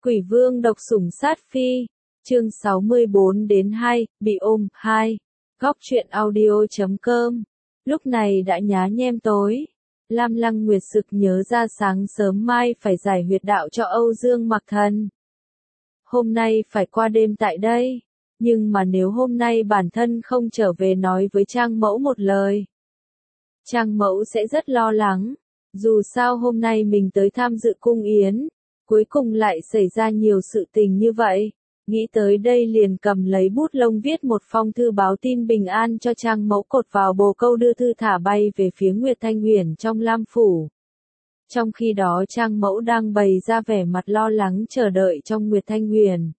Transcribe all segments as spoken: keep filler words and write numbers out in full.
Quỷ vương độc sủng sát phi, chương sáu mươi bốn đến hai, bị ôm, hai. Góc truyện audio chấm com. Lúc này đã nhá nhem tối. Lam Lăng Nguyệt sực nhớ ra sáng sớm mai phải giải huyệt đạo cho Âu Dương Mặc Thần. Hôm nay phải qua đêm tại đây, nhưng mà nếu hôm nay bản thân không trở về nói với Trang Mẫu một lời, Trang Mẫu sẽ rất lo lắng. Dù sao hôm nay mình tới tham dự cung yến, cuối cùng lại xảy ra nhiều sự tình như vậy. Nghĩ tới đây liền cầm lấy bút lông viết một phong thư báo tin bình an cho Trang Mẫu, cột vào bồ câu đưa thư thả bay về phía Nguyệt Thanh Uyển trong Lam Phủ. Trong khi đó Trang Mẫu đang bày ra vẻ mặt lo lắng chờ đợi trong Nguyệt Thanh Uyển.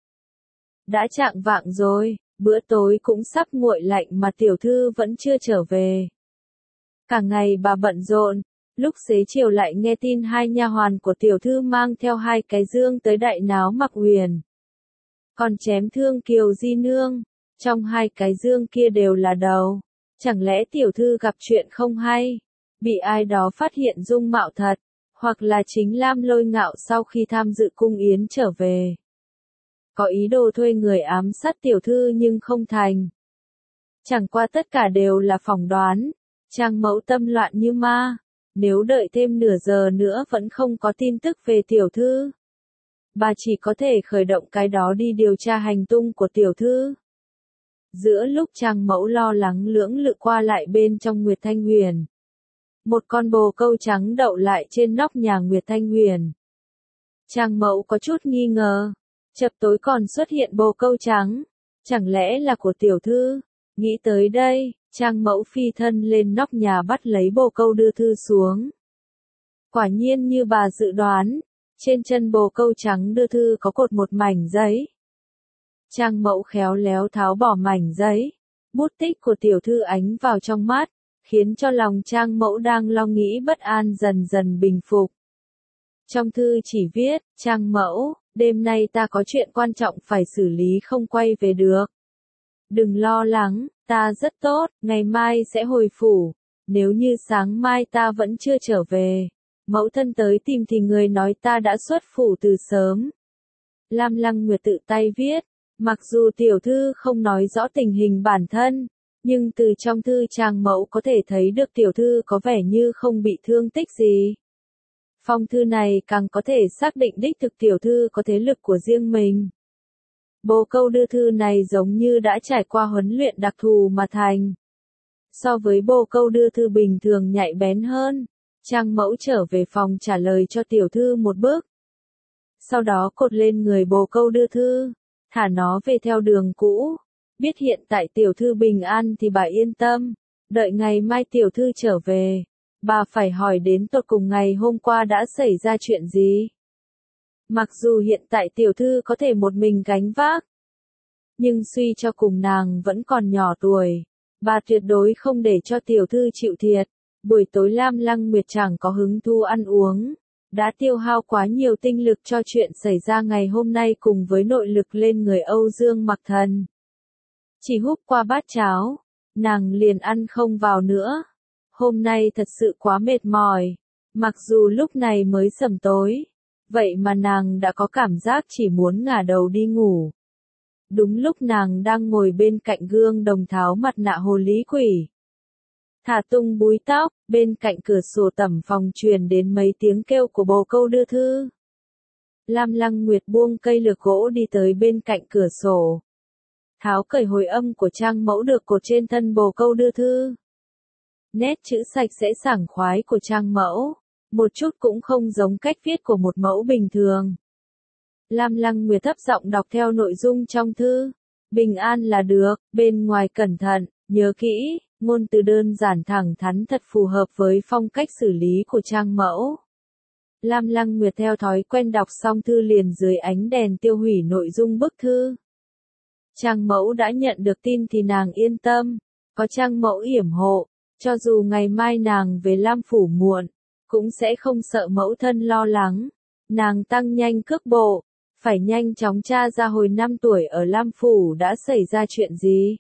Đã chạng vạng rồi, bữa tối cũng sắp nguội lạnh mà tiểu thư vẫn chưa trở về. Cả ngày bà bận rộn, lúc xế chiều lại nghe tin hai nha hoàn của tiểu thư mang theo hai cái dương tới đại náo Mặc Uyển. Còn chém thương Kiều Di Nương, trong hai cái dương kia đều là đầu. Chẳng lẽ tiểu thư gặp chuyện không hay, bị ai đó phát hiện dung mạo thật, hoặc là chính Lam Lôi Ngạo sau khi tham dự cung yến trở về, có ý đồ thuê người ám sát tiểu thư nhưng không thành. Chẳng qua tất cả đều là phỏng đoán. Trang Mẫu tâm loạn như ma, nếu đợi thêm nửa giờ nữa vẫn không có tin tức về tiểu thư, bà chỉ có thể khởi động cái đó đi điều tra hành tung của tiểu thư. Giữa lúc Trang Mẫu lo lắng lưỡng lự qua lại bên trong Nguyệt Thanh Uyển, một con bồ câu trắng đậu lại trên nóc nhà Nguyệt Thanh Uyển. Trang Mẫu có chút nghi ngờ, chập tối còn xuất hiện bồ câu trắng, chẳng lẽ là của tiểu thư? Nghĩ tới đây, Trang Mẫu phi thân lên nóc nhà bắt lấy bồ câu đưa thư xuống. Quả nhiên như bà dự đoán, trên chân bồ câu trắng đưa thư có cột một mảnh giấy. Trang Mẫu khéo léo tháo bỏ mảnh giấy, bút tích của tiểu thư ánh vào trong mắt, khiến cho lòng Trang Mẫu đang lo nghĩ bất an dần dần bình phục. Trong thư chỉ viết, Trang Mẫu, đêm nay ta có chuyện quan trọng phải xử lý không quay về được. Đừng lo lắng, ta rất tốt, ngày mai sẽ hồi phủ. Nếu như sáng mai ta vẫn chưa trở về, mẫu thân tới tìm thì người nói ta đã xuất phủ từ sớm. Lam Lăng Nguyệt tự tay viết, mặc dù tiểu thư không nói rõ tình hình bản thân, nhưng từ trong thư Trang Mẫu có thể thấy được tiểu thư có vẻ như không bị thương tích gì. Phong thư này càng có thể xác định đích thực tiểu thư có thế lực của riêng mình. Bồ câu đưa thư này giống như đã trải qua huấn luyện đặc thù mà thành. So với bồ câu đưa thư bình thường nhạy bén hơn, Trang Mẫu trở về phòng trả lời cho tiểu thư một bước. Sau đó cột lên người bồ câu đưa thư, thả nó về theo đường cũ. Biết hiện tại tiểu thư bình an thì bà yên tâm, đợi ngày mai tiểu thư trở về, bà phải hỏi đến tột cùng ngày hôm qua đã xảy ra chuyện gì. Mặc dù hiện tại tiểu thư có thể một mình gánh vác, nhưng suy cho cùng nàng vẫn còn nhỏ tuổi, bà tuyệt đối không để cho tiểu thư chịu thiệt. Buổi tối Lam Lăng Nguyệt chẳng có hứng thú ăn uống, đã tiêu hao quá nhiều tinh lực cho chuyện xảy ra ngày hôm nay cùng với nội lực lên người Âu Dương Mặc Thần. Chỉ húp qua bát cháo, nàng liền ăn không vào nữa. Hôm nay thật sự quá mệt mỏi, mặc dù lúc này mới sầm tối, vậy mà nàng đã có cảm giác chỉ muốn ngả đầu đi ngủ. Đúng lúc nàng đang ngồi bên cạnh gương đồng tháo mặt nạ hồ lý quỷ, thả tung búi tóc, bên cạnh cửa sổ tẩm phòng truyền đến mấy tiếng kêu của bồ câu đưa thư. Lam Lăng Nguyệt buông cây lược gỗ đi tới bên cạnh cửa sổ, tháo cởi hồi âm của Trang Mẫu được cột trên thân bồ câu đưa thư. Nét chữ sạch sẽ sảng khoái của Trang Mẫu, một chút cũng không giống cách viết của một mẫu bình thường. Lam Lăng Nguyệt thấp giọng đọc theo nội dung trong thư. Bình an là được, bên ngoài cẩn thận, nhớ kỹ, ngôn từ đơn giản thẳng thắn thật phù hợp với phong cách xử lý của Trang Mẫu. Lam Lăng Nguyệt theo thói quen đọc xong thư liền dưới ánh đèn tiêu hủy nội dung bức thư. Trang Mẫu đã nhận được tin thì nàng yên tâm, có Trang Mẫu yểm hộ, cho dù ngày mai nàng về Lam Phủ muộn, cũng sẽ không sợ mẫu thân lo lắng. Nàng tăng nhanh cước bộ, phải nhanh chóng tra ra hồi năm tuổi ở Lam Phủ đã xảy ra chuyện gì.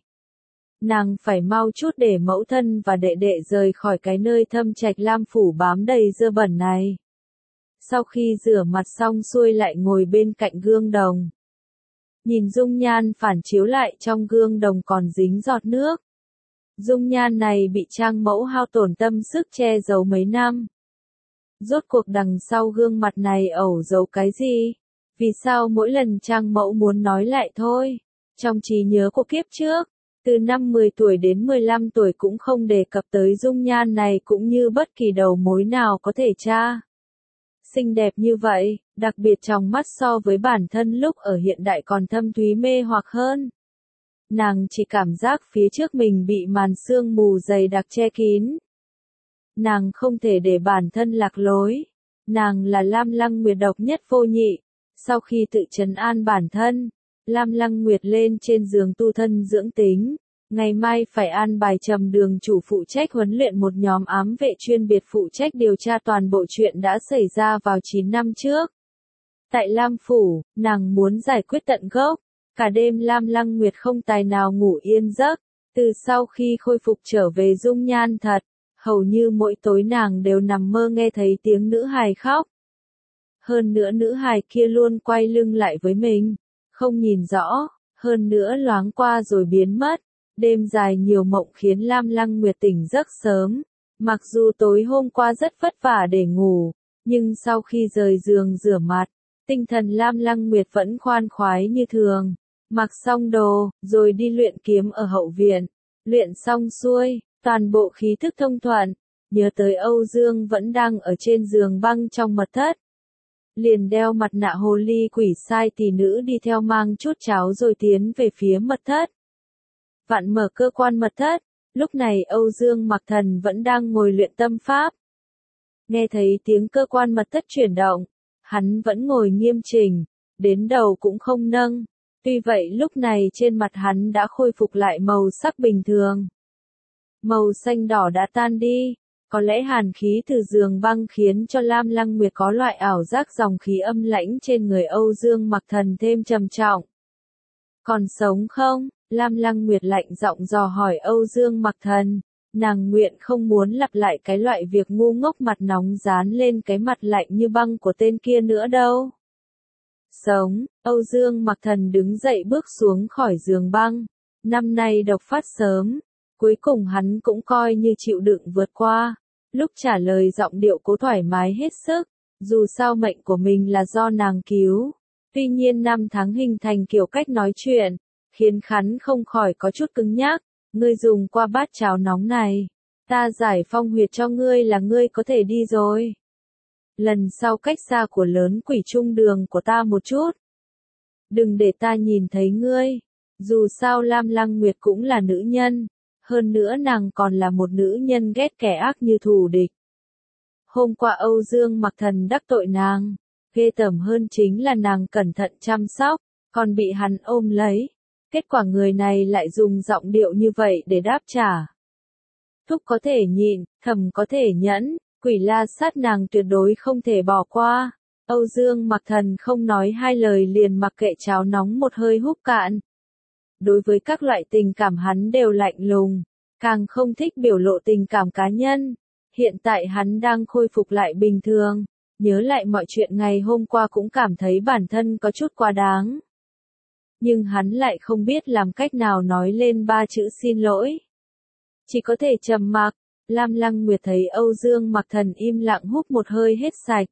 Nàng phải mau chút để mẫu thân và đệ đệ rời khỏi cái nơi thâm trạch Lam Phủ bám đầy dơ bẩn này. Sau khi rửa mặt xong xuôi lại ngồi bên cạnh gương đồng. Nhìn dung nhan phản chiếu lại trong gương đồng còn dính giọt nước. Dung nhan này bị trang mẫu hao tổn tâm sức che giấu mấy năm. Rốt cuộc đằng sau gương mặt này ẩn giấu cái gì? Vì sao mỗi lần trang mẫu muốn nói lại thôi? Trong trí nhớ của kiếp trước, từ năm mười tuổi đến mười lăm tuổi cũng không đề cập tới dung nhan này cũng như bất kỳ đầu mối nào có thể tra. Xinh đẹp như vậy, đặc biệt trong mắt so với bản thân lúc ở hiện đại còn thâm thúy mê hoặc hơn. Nàng chỉ cảm giác phía trước mình bị màn sương mù dày đặc che kín. Nàng không thể để bản thân lạc lối. Nàng là Lam Lăng Nguyệt độc nhất vô nhị. Sau khi tự trấn an bản thân, Lam Lăng Nguyệt lên trên giường tu thân dưỡng tính. Ngày mai phải an bài Trầm Đường chủ phụ trách huấn luyện một nhóm ám vệ chuyên biệt phụ trách điều tra toàn bộ chuyện đã xảy ra vào chín năm trước. Tại Lam Phủ, nàng muốn giải quyết tận gốc. Cả đêm Lam Lăng Nguyệt không tài nào ngủ yên giấc. Từ sau khi khôi phục trở về dung nhan thật, hầu như mỗi tối nàng đều nằm mơ nghe thấy tiếng nữ hài khóc. Hơn nữa nữ hài kia luôn quay lưng lại với mình, không nhìn rõ, hơn nữa loáng qua rồi biến mất. Đêm dài nhiều mộng khiến Lam Lăng Nguyệt tỉnh giấc sớm. Mặc dù tối hôm qua rất vất vả để ngủ, nhưng sau khi rời giường rửa mặt, tinh thần Lam Lăng Nguyệt vẫn khoan khoái như thường. Mặc xong đồ, rồi đi luyện kiếm ở hậu viện. Luyện xong xuôi, toàn bộ khí thức thông thuận. Nhớ tới Âu Dương vẫn đang ở trên giường băng trong mật thất. Liền đeo mặt nạ hồ ly quỷ sai tỷ nữ đi theo mang chút cháo rồi tiến về phía mật thất. Vặn mở cơ quan mật thất, lúc này Âu Dương Mặc Thần vẫn đang ngồi luyện tâm pháp. Nghe thấy tiếng cơ quan mật thất chuyển động, hắn vẫn ngồi nghiêm chỉnh, đến đầu cũng không nâng. Tuy vậy lúc này trên mặt hắn đã khôi phục lại màu sắc bình thường. Màu xanh đỏ đã tan đi, có lẽ hàn khí từ giường băng khiến cho Lam Lăng Nguyệt có loại ảo giác dòng khí âm lãnh trên người Âu Dương Mặc Thần thêm trầm trọng. Còn sống không? Lam Lăng Nguyệt lạnh giọng dò hỏi Âu Dương Mặc Thần. Nàng nguyện không muốn lặp lại cái loại việc ngu ngốc mặt nóng dán lên cái mặt lạnh như băng của tên kia nữa đâu. Sống, Âu Dương Mặc Thần đứng dậy bước xuống khỏi giường băng. Năm nay độc phát sớm, cuối cùng hắn cũng coi như chịu đựng vượt qua. Lúc trả lời giọng điệu cố thoải mái hết sức, dù sao mệnh của mình là do nàng cứu. Tuy nhiên năm tháng hình thành kiểu cách nói chuyện, khiến hắn không khỏi có chút cứng nhắc. Ngươi dùng qua bát cháo nóng này, ta giải phong huyệt cho ngươi là ngươi có thể đi rồi. Lần sau cách xa của lớn quỷ trung đường của ta một chút. Đừng để ta nhìn thấy ngươi. Dù sao Lam Lăng Nguyệt cũng là nữ nhân. Hơn nữa nàng còn là một nữ nhân ghét kẻ ác như thù địch. Hôm qua Âu Dương Mặc Thần đắc tội nàng. Ghê tởm hơn chính là nàng cẩn thận chăm sóc, còn bị hắn ôm lấy. Kết quả người này lại dùng giọng điệu như vậy để đáp trả. Thúc có thể nhịn, thầm có thể nhẫn, quỷ la sát nàng tuyệt đối không thể bỏ qua. Âu Dương Mặc Thần không nói hai lời liền mặc kệ cháo nóng một hơi húp cạn. Đối với các loại tình cảm hắn đều lạnh lùng, càng không thích biểu lộ tình cảm cá nhân. Hiện tại hắn đang khôi phục lại bình thường, nhớ lại mọi chuyện ngày hôm qua cũng cảm thấy bản thân có chút quá đáng. Nhưng hắn lại không biết làm cách nào nói lên ba chữ xin lỗi. Chỉ có thể trầm mặc. Lam Lăng Nguyệt thấy Âu Dương Mặc Thần im lặng húp một hơi hết sạch.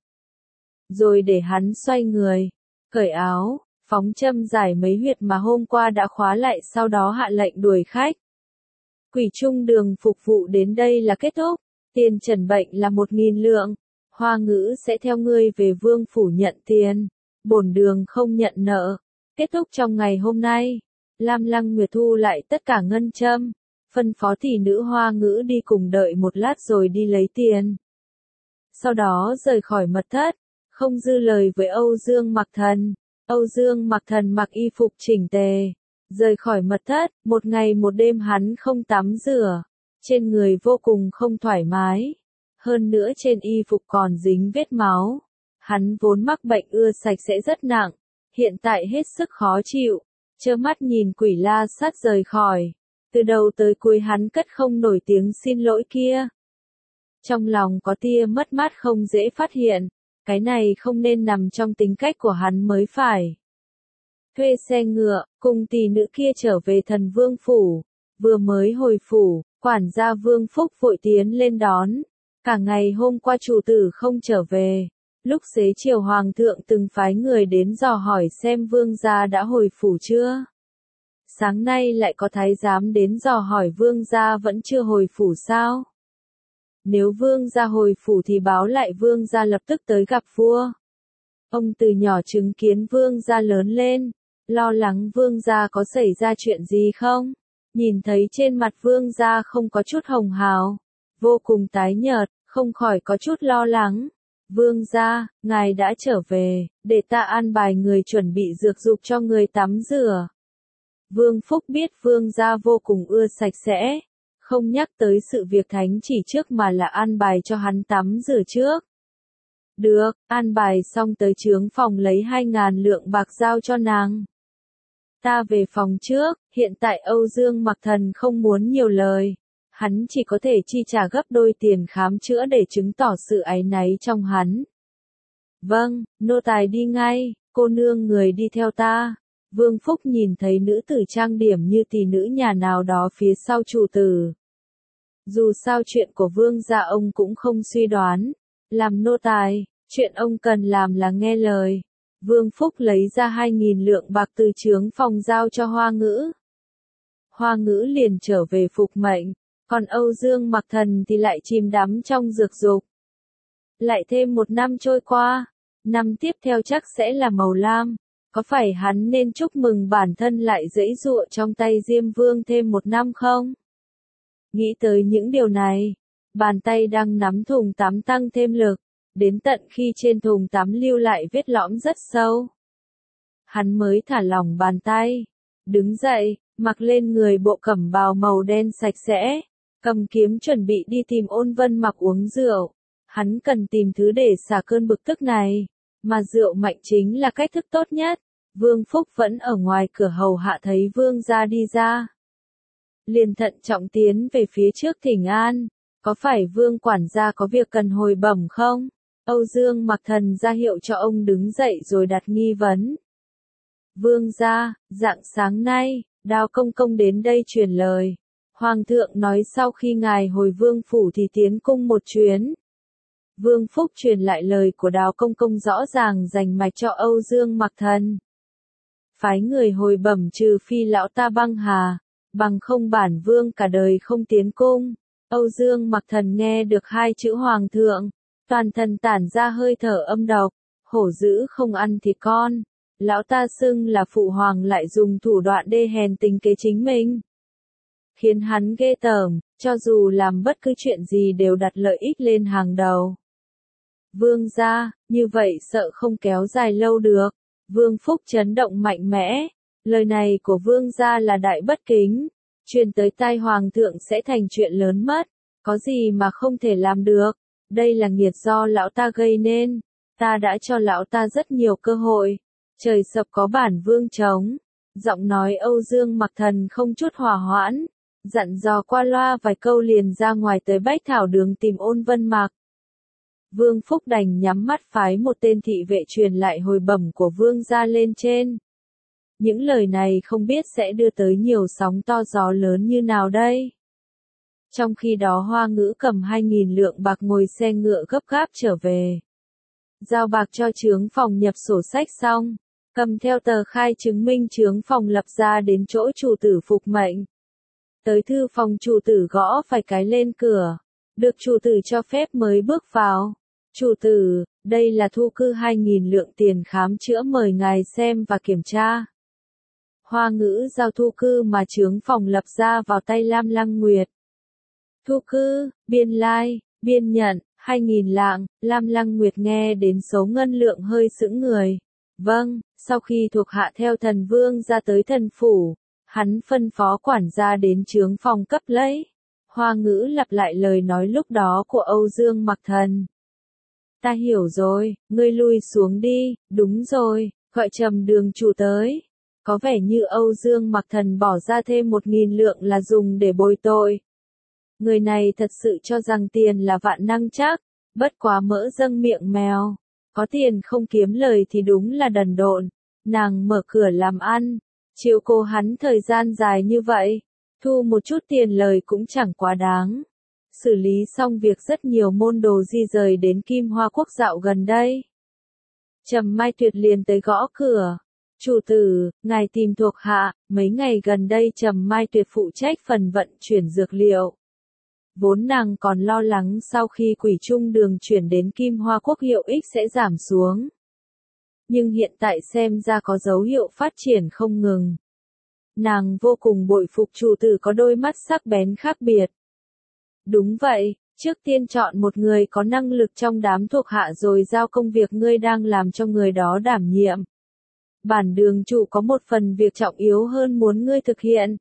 Rồi để hắn xoay người, cởi áo, phóng châm giải mấy huyệt mà hôm qua đã khóa lại, sau đó hạ lệnh đuổi khách. Quỷ trung đường phục vụ đến đây là kết thúc. Tiền trần bệnh là một nghìn lượng. Hoa Ngữ sẽ theo ngươi về vương phủ nhận tiền. Bổn đường không nhận nợ. Kết thúc trong ngày hôm nay. Lam Lăng Nguyệt thu lại tất cả ngân châm. Phân phó thị nữ Hoa Ngữ đi cùng đợi một lát rồi đi lấy tiền. Sau đó rời khỏi mật thất. Không dư lời với Âu Dương Mặc Thần. Âu Dương Mặc Thần mặc y phục chỉnh tề. Rời khỏi mật thất. Một ngày một đêm hắn không tắm rửa. Trên người vô cùng không thoải mái. Hơn nữa trên y phục còn dính vết máu. Hắn vốn mắc bệnh ưa sạch sẽ rất nặng. Hiện tại hết sức khó chịu. Trơ mắt nhìn quỷ la sát rời khỏi. Từ đầu tới cuối hắn cất không nổi tiếng xin lỗi kia. Trong lòng có tia mất mát không dễ phát hiện. Cái này không nên nằm trong tính cách của hắn mới phải. Thuê xe ngựa, cùng tỷ nữ kia trở về thần vương phủ. Vừa mới hồi phủ, quản gia Vương Phúc vội tiến lên đón. Cả ngày hôm qua chủ tử không trở về. Lúc xế chiều hoàng thượng từng phái người đến dò hỏi xem vương gia đã hồi phủ chưa. Sáng nay lại có thái giám đến dò hỏi vương gia vẫn chưa hồi phủ sao? Nếu vương gia hồi phủ thì báo lại vương gia lập tức tới gặp vua. Ông từ nhỏ chứng kiến vương gia lớn lên, lo lắng vương gia có xảy ra chuyện gì không? Nhìn thấy trên mặt vương gia không có chút hồng hào, vô cùng tái nhợt, không khỏi có chút lo lắng. Vương gia, ngài đã trở về, để ta an bài người chuẩn bị dược dục cho người tắm rửa. Vương Phúc biết vương gia vô cùng ưa sạch sẽ, không nhắc tới sự việc thánh chỉ trước mà là an bài cho hắn tắm rửa trước. Được, an bài xong tới trướng phòng lấy hai ngàn lượng bạc giao cho nàng. Ta về phòng trước, hiện tại Âu Dương Mặc Thần không muốn nhiều lời. Hắn chỉ có thể chi trả gấp đôi tiền khám chữa để chứng tỏ sự áy náy trong hắn. Vâng, nô tài đi ngay, cô nương người đi theo ta. Vương Phúc nhìn thấy nữ tử trang điểm như tỷ nữ nhà nào đó phía sau chủ tử. Dù sao chuyện của vương gia ông cũng không suy đoán. Làm nô tài, chuyện ông cần làm là nghe lời. Vương Phúc lấy ra hai nghìn lượng bạc từ trướng phòng giao cho Hoa Ngữ. Hoa Ngữ liền trở về phục mệnh, còn Âu Dương Mặc Thần thì lại chìm đắm trong dược dục. Lại thêm một năm trôi qua, năm tiếp theo chắc sẽ là màu lam. Có phải hắn nên chúc mừng bản thân lại giãy giụa trong tay Diêm Vương thêm một năm không? Nghĩ tới những điều này, bàn tay đang nắm thùng tắm tăng thêm lực, đến tận khi trên thùng tắm lưu lại vết lõm rất sâu. Hắn mới thả lỏng bàn tay, đứng dậy, mặc lên người bộ cẩm bào màu đen sạch sẽ, cầm kiếm chuẩn bị đi tìm Ôn Vân Mặc uống rượu. Hắn cần tìm thứ để xả cơn bực tức này, mà rượu mạnh chính là cách thức tốt nhất. Vương Phúc vẫn ở ngoài cửa hầu hạ thấy vương gia đi ra. Liền thận trọng tiến về phía trước thỉnh an, có phải vương quản gia có việc cần hồi bẩm không? Âu Dương Mặc Thần ra hiệu cho ông đứng dậy rồi đặt nghi vấn. Vương gia, rạng sáng nay, Đao công công đến đây truyền lời. Hoàng thượng nói sau khi ngài hồi vương phủ thì tiến cung một chuyến. Vương Phúc truyền lại lời của Đào công công rõ ràng rành mạch cho Âu Dương Mặc Thần. Phái người hồi bẩm trừ phi lão ta băng hà, bằng không bản vương cả đời không tiến cung. Âu Dương Mặc Thần nghe được hai chữ hoàng thượng, toàn thân tản ra hơi thở âm độc, hổ dữ không ăn thịt con. Lão ta xưng là phụ hoàng lại dùng thủ đoạn đê hèn tính kế chính mình. Khiến hắn ghê tởm, cho dù làm bất cứ chuyện gì đều đặt lợi ích lên hàng đầu. Vương gia, như vậy sợ không kéo dài lâu được. Vương Phúc chấn động mạnh mẽ. Lời này của vương gia là đại bất kính. Truyền tới tai hoàng thượng sẽ thành chuyện lớn mất. Có gì mà không thể làm được. Đây là nghiệt do lão ta gây nên. Ta đã cho lão ta rất nhiều cơ hội. Trời sập có bản vương chống. Giọng nói Âu Dương Mặc Thần không chút hòa hoãn. Dặn dò qua loa vài câu liền ra ngoài tới Bách Thảo Đường tìm Ôn Vân Mặc. Vương Phúc đành nhắm mắt phái một tên thị vệ truyền lại hồi bẩm của vương gia lên trên. Những lời này không biết sẽ đưa tới nhiều sóng to gió lớn như nào đây. Trong khi đó Hoa Ngữ cầm hai nghìn lượng bạc ngồi xe ngựa gấp gáp trở về. Giao bạc cho trướng phòng nhập sổ sách xong, cầm theo tờ khai chứng minh trướng phòng lập ra đến chỗ chủ tử phục mệnh. Tới thư phòng chủ tử gõ vài cái lên cửa, được chủ tử cho phép mới bước vào. Chủ tử, đây là thu cư hai nghìn lượng tiền khám chữa mời ngài xem và kiểm tra. Hoa Ngữ giao thu cư mà trướng phòng lập ra vào tay Lam Lăng Nguyệt. Thu cư, biên lai, biên nhận, hai nghìn lạng. Lam Lăng Nguyệt nghe đến số ngân lượng hơi sững người. Vâng, sau khi thuộc hạ theo thần vương ra tới thần phủ, hắn phân phó quản gia đến trướng phòng cấp lấy. Hoa Ngữ lặp lại lời nói lúc đó của Âu Dương Mặc Thần. Ta hiểu rồi, ngươi lui xuống đi, đúng rồi, gọi Trầm Đường chủ tới. Có vẻ như Âu Dương Mặc Thần bỏ ra thêm một nghìn lượng là dùng để bồi tội. Người này thật sự cho rằng tiền là vạn năng chắc, bất quá mỡ dâng miệng mèo. có tiền không kiếm lời thì đúng là đần độn. Nàng mở cửa làm ăn, chiếu cố hắn thời gian dài như vậy, thu một chút tiền lời cũng chẳng quá đáng. Xử lý xong việc rất nhiều môn đồ di rời đến Kim Hoa Quốc dạo gần đây. Trầm Mai Tuyệt liền tới gõ cửa. Chủ tử, ngài tìm thuộc hạ, mấy ngày gần đây Trầm Mai Tuyệt phụ trách phần vận chuyển dược liệu. Vốn nàng còn lo lắng sau khi Quỷ Trung Đường chuyển đến Kim Hoa Quốc hiệu ích sẽ giảm xuống. Nhưng hiện tại xem ra có dấu hiệu phát triển không ngừng. Nàng vô cùng bội phục chủ tử có đôi mắt sắc bén khác biệt. Đúng vậy, trước tiên chọn một người có năng lực trong đám thuộc hạ rồi giao công việc ngươi đang làm cho người đó đảm nhiệm. Bản đường chủ có một phần việc trọng yếu hơn muốn ngươi thực hiện.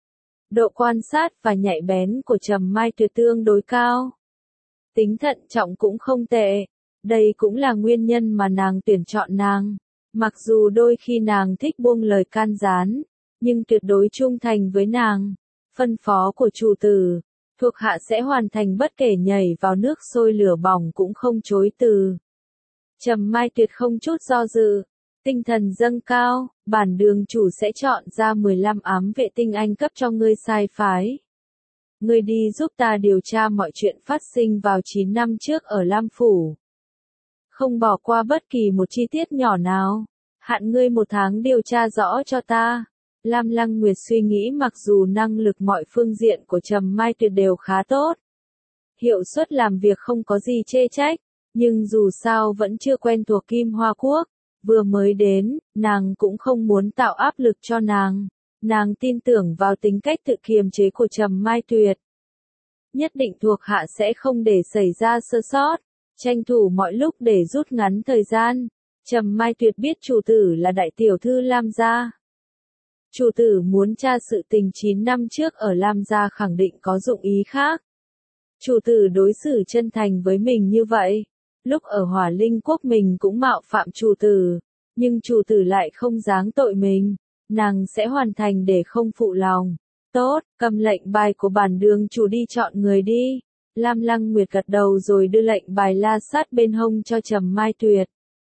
Độ quan sát và nhạy bén của Trầm Mai Tuyệt tương đối cao. Tính thận trọng cũng không tệ. Đây cũng là nguyên nhân mà nàng tuyển chọn nàng. Mặc dù đôi khi nàng thích buông lời can gián, nhưng tuyệt đối trung thành với nàng. Phân phó của chủ tử, thuộc hạ sẽ hoàn thành bất kể nhảy vào nước sôi lửa bỏng cũng không chối từ. Trầm Mai Tuyệt không chút do dự. Tinh thần dâng cao, bản đường chủ sẽ chọn ra mười lăm ám vệ tinh anh cấp cho ngươi sai phái. Ngươi đi giúp ta điều tra mọi chuyện phát sinh vào chín năm trước ở Lam Phủ. Không bỏ qua bất kỳ một chi tiết nhỏ nào. Hạn ngươi một tháng điều tra rõ cho ta. Lam Lăng Nguyệt suy nghĩ mặc dù năng lực mọi phương diện của Trầm Mai Tuyệt đều khá tốt. Hiệu suất làm việc không có gì chê trách, nhưng dù sao vẫn chưa quen thuộc Kim Hoa Quốc. Vừa mới đến, nàng cũng không muốn tạo áp lực cho nàng. Nàng tin tưởng vào tính cách tự kiềm chế của Trầm Mai Tuyệt. Nhất định thuộc hạ sẽ không để xảy ra sơ sót, tranh thủ mọi lúc để rút ngắn thời gian. Trầm Mai Tuyệt biết chủ tử là đại tiểu thư Lam gia. Chủ tử muốn tra sự tình chín năm trước ở Lam gia khẳng định có dụng ý khác. Chủ tử đối xử chân thành với mình như vậy. Lúc ở Hỏa Linh Quốc mình cũng mạo phạm chủ tử, nhưng chủ tử lại không giáng tội mình, nàng sẽ hoàn thành để không phụ lòng. Tốt, cầm lệnh bài của bản đường chủ đi chọn người đi. Lam Lăng Nguyệt gật đầu rồi đưa lệnh bài la sát bên hông cho Trầm Mai Tuyệt.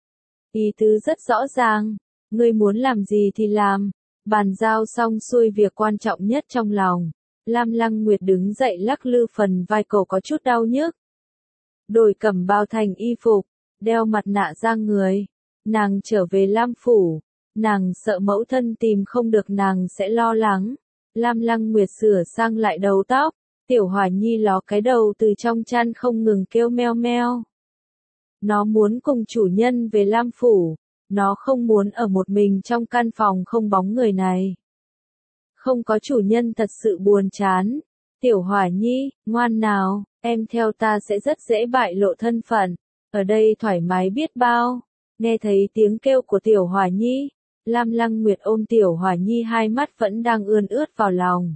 Ý tứ rất rõ ràng, ngươi muốn làm gì thì làm, bàn giao xong xuôi việc quan trọng nhất trong lòng. Lam Lăng Nguyệt đứng dậy lắc lư phần vai cổ có chút đau nhức. Đổi cẩm bào thành y phục, đeo mặt nạ ra người. Nàng trở về Lam Phủ, nàng sợ mẫu thân tìm không được nàng sẽ lo lắng. Lam Lăng Nguyệt sửa sang lại đầu tóc, Tiểu Hỏa Nhi ló cái đầu từ trong chăn không ngừng kêu meo meo. Nó muốn cùng chủ nhân về Lam Phủ, nó không muốn ở một mình trong căn phòng không bóng người này. Không có chủ nhân thật sự buồn chán. Tiểu Hỏa Nhi, ngoan nào, em theo ta sẽ rất dễ bại lộ thân phận, ở đây thoải mái biết bao. Nghe thấy tiếng kêu của Tiểu Hỏa Nhi, Lam Lăng Nguyệt ôm Tiểu Hỏa Nhi hai mắt vẫn đang ươn ướt vào lòng.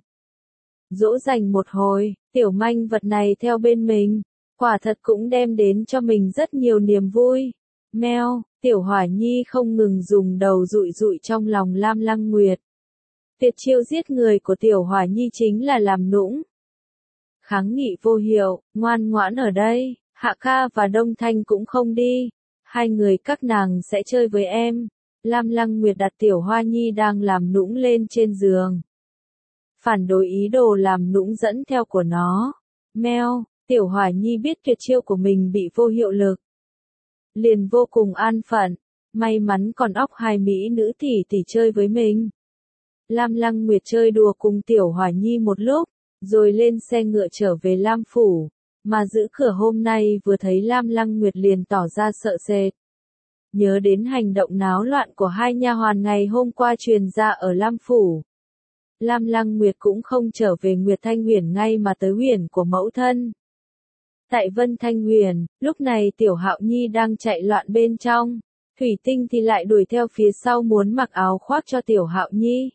Dỗ dành một hồi, tiểu manh vật này theo bên mình, quả thật cũng đem đến cho mình rất nhiều niềm vui. Meo, Tiểu Hỏa Nhi không ngừng dùng đầu dụi dụi trong lòng Lam Lăng Nguyệt. Tuyệt chiêu giết người của Tiểu Hỏa Nhi chính là làm nũng. Kháng nghị vô hiệu, ngoan ngoãn ở đây, Hạ Ca và Đông Thanh cũng không đi. Hai người các nàng sẽ chơi với em. Lam Lăng Nguyệt đặt Tiểu Hoa Nhi đang làm nũng lên trên giường. Phản đối ý đồ làm nũng dẫn theo của nó. Meo, Tiểu Hỏa Nhi biết tuyệt chiêu của mình bị vô hiệu lực. Liền vô cùng an phận. May mắn còn óc hai mỹ nữ tỷ tỷ chơi với mình. Lam Lăng Nguyệt chơi đùa cùng Tiểu Hỏa Nhi một lúc, rồi lên xe ngựa trở về Lam Phủ. Mà giữ cửa hôm nay vừa thấy Lam Lăng Nguyệt liền tỏ ra sợ sệt. Nhớ đến hành động náo loạn của hai nha hoàn ngày hôm qua truyền ra ở Lam Phủ. Lam Lăng Nguyệt cũng không trở về Nguyệt Thanh Huyền ngay mà tới huyền của mẫu thân. Tại Vân Thanh Huyền, lúc này Tiểu Hạo Nhi đang chạy loạn bên trong. Thủy Tinh thì lại đuổi theo phía sau muốn mặc áo khoác cho Tiểu Hạo Nhi.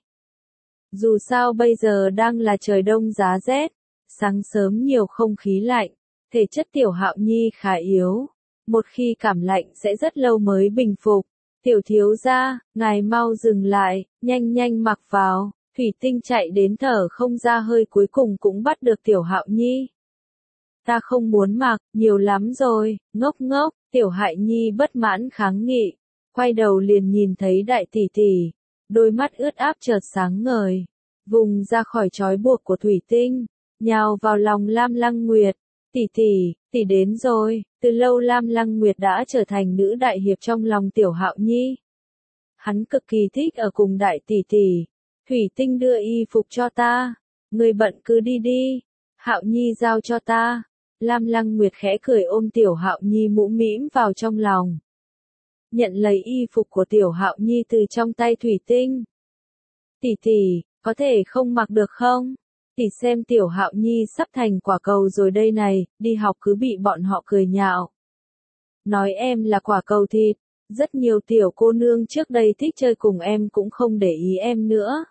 Dù sao bây giờ đang là trời đông giá rét, sáng sớm nhiều không khí lạnh, thể chất Tiểu Hạo Nhi khá yếu. Một khi cảm lạnh sẽ rất lâu mới bình phục. Tiểu thiếu gia, ngài mau dừng lại, nhanh nhanh mặc vào. Thủy Tinh chạy đến thở không ra hơi cuối cùng cũng bắt được Tiểu Hạo Nhi. Ta không muốn mặc, nhiều lắm rồi, ngốc ngốc, Tiểu Hại Nhi bất mãn kháng nghị, quay đầu liền nhìn thấy đại tỷ tỷ, đôi mắt ướt áp chợt sáng ngời, vùng ra khỏi trói buộc của thủy tinh, nhào vào lòng Lam Lăng Nguyệt. Tỷ tỷ, tỷ đến rồi, từ lâu Lam Lăng Nguyệt đã trở thành nữ đại hiệp trong lòng Tiểu Hạo Nhi. Hắn cực kỳ thích ở cùng đại tỷ tỷ. Thủy tinh đưa y phục cho ta, người bận cứ đi đi, Hạo Nhi giao cho ta. Lam Lăng Nguyệt khẽ cười ôm Tiểu Hạo Nhi mũm mĩm vào trong lòng. Nhận lấy y phục của Tiểu Hạo Nhi từ trong tay thủy tinh. Tỷ tỷ, có thể không mặc được không? Tỷ xem Tiểu Hạo Nhi sắp thành quả cầu rồi đây này, đi học cứ bị bọn họ cười nhạo. Nói em là quả cầu thịt, rất nhiều tiểu cô nương trước đây thích chơi cùng em cũng không để ý em nữa.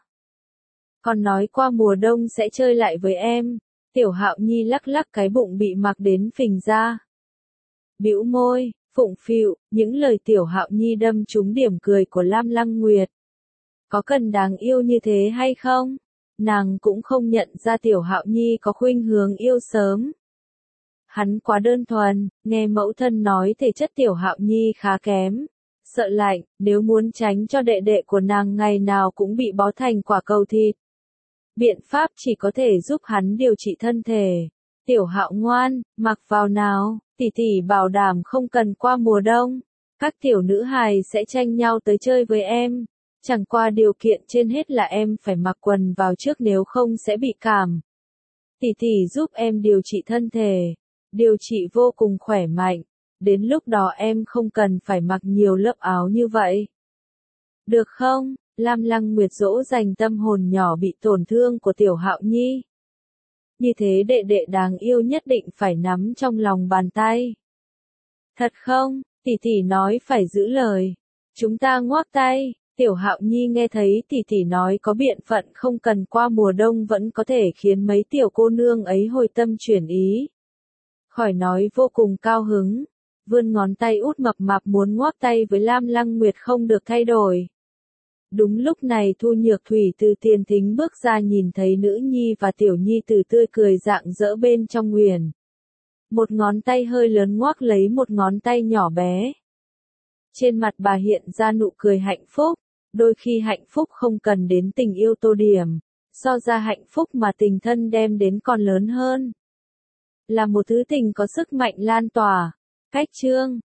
Còn nói qua mùa đông sẽ chơi lại với em. Tiểu Hạo Nhi lắc lắc cái bụng bị mặc đến phình ra. Bĩu môi, phụng phịu, những lời Tiểu Hạo Nhi đâm trúng điểm cười của Lam Lăng Nguyệt. Có cần đáng yêu như thế hay không? Nàng cũng không nhận ra Tiểu Hạo Nhi có khuynh hướng yêu sớm. Hắn quá đơn thuần, nghe mẫu thân nói thể chất Tiểu Hạo Nhi khá kém. Sợ lạnh, nếu muốn tránh cho đệ đệ của nàng ngày nào cũng bị bó thành quả cầu thịt. Biện pháp chỉ có thể giúp hắn điều trị thân thể. Tiểu Hạo ngoan, mặc vào nào, tỷ tỷ bảo đảm không cần qua mùa đông. Các tiểu nữ hài sẽ tranh nhau tới chơi với em. Chẳng qua điều kiện trên hết là em phải mặc quần vào trước nếu không sẽ bị cảm. Tỷ tỷ giúp em điều trị thân thể. Điều trị vô cùng khỏe mạnh. Đến lúc đó em không cần phải mặc nhiều lớp áo như vậy. Được không? Lam Lăng Nguyệt dỗ dành tâm hồn nhỏ bị tổn thương của Tiểu Hạo Nhi. Như thế đệ đệ đáng yêu nhất định phải nắm trong lòng bàn tay. Thật không? Tỷ tỷ nói phải giữ lời. Chúng ta ngoác tay. Tiểu Hạo Nhi nghe thấy tỷ tỷ nói có biện phận không cần qua mùa đông vẫn có thể khiến mấy tiểu cô nương ấy hồi tâm chuyển ý. Khỏi nói vô cùng cao hứng. Vươn ngón tay út mập mạp muốn ngoác tay với Lam Lăng Nguyệt không được thay đổi. Đúng lúc này Thu Nhược Thủy từ tiền thính bước ra nhìn thấy nữ nhi và tiểu nhi tử tươi cười rạng rỡ bên trong nguyền. Một ngón tay hơi lớn ngoác lấy một ngón tay nhỏ bé. Trên mặt bà hiện ra nụ cười hạnh phúc, đôi khi hạnh phúc không cần đến tình yêu tô điểm, so ra hạnh phúc mà tình thân đem đến còn lớn hơn. Là một thứ tình có sức mạnh lan tỏa. Cách chương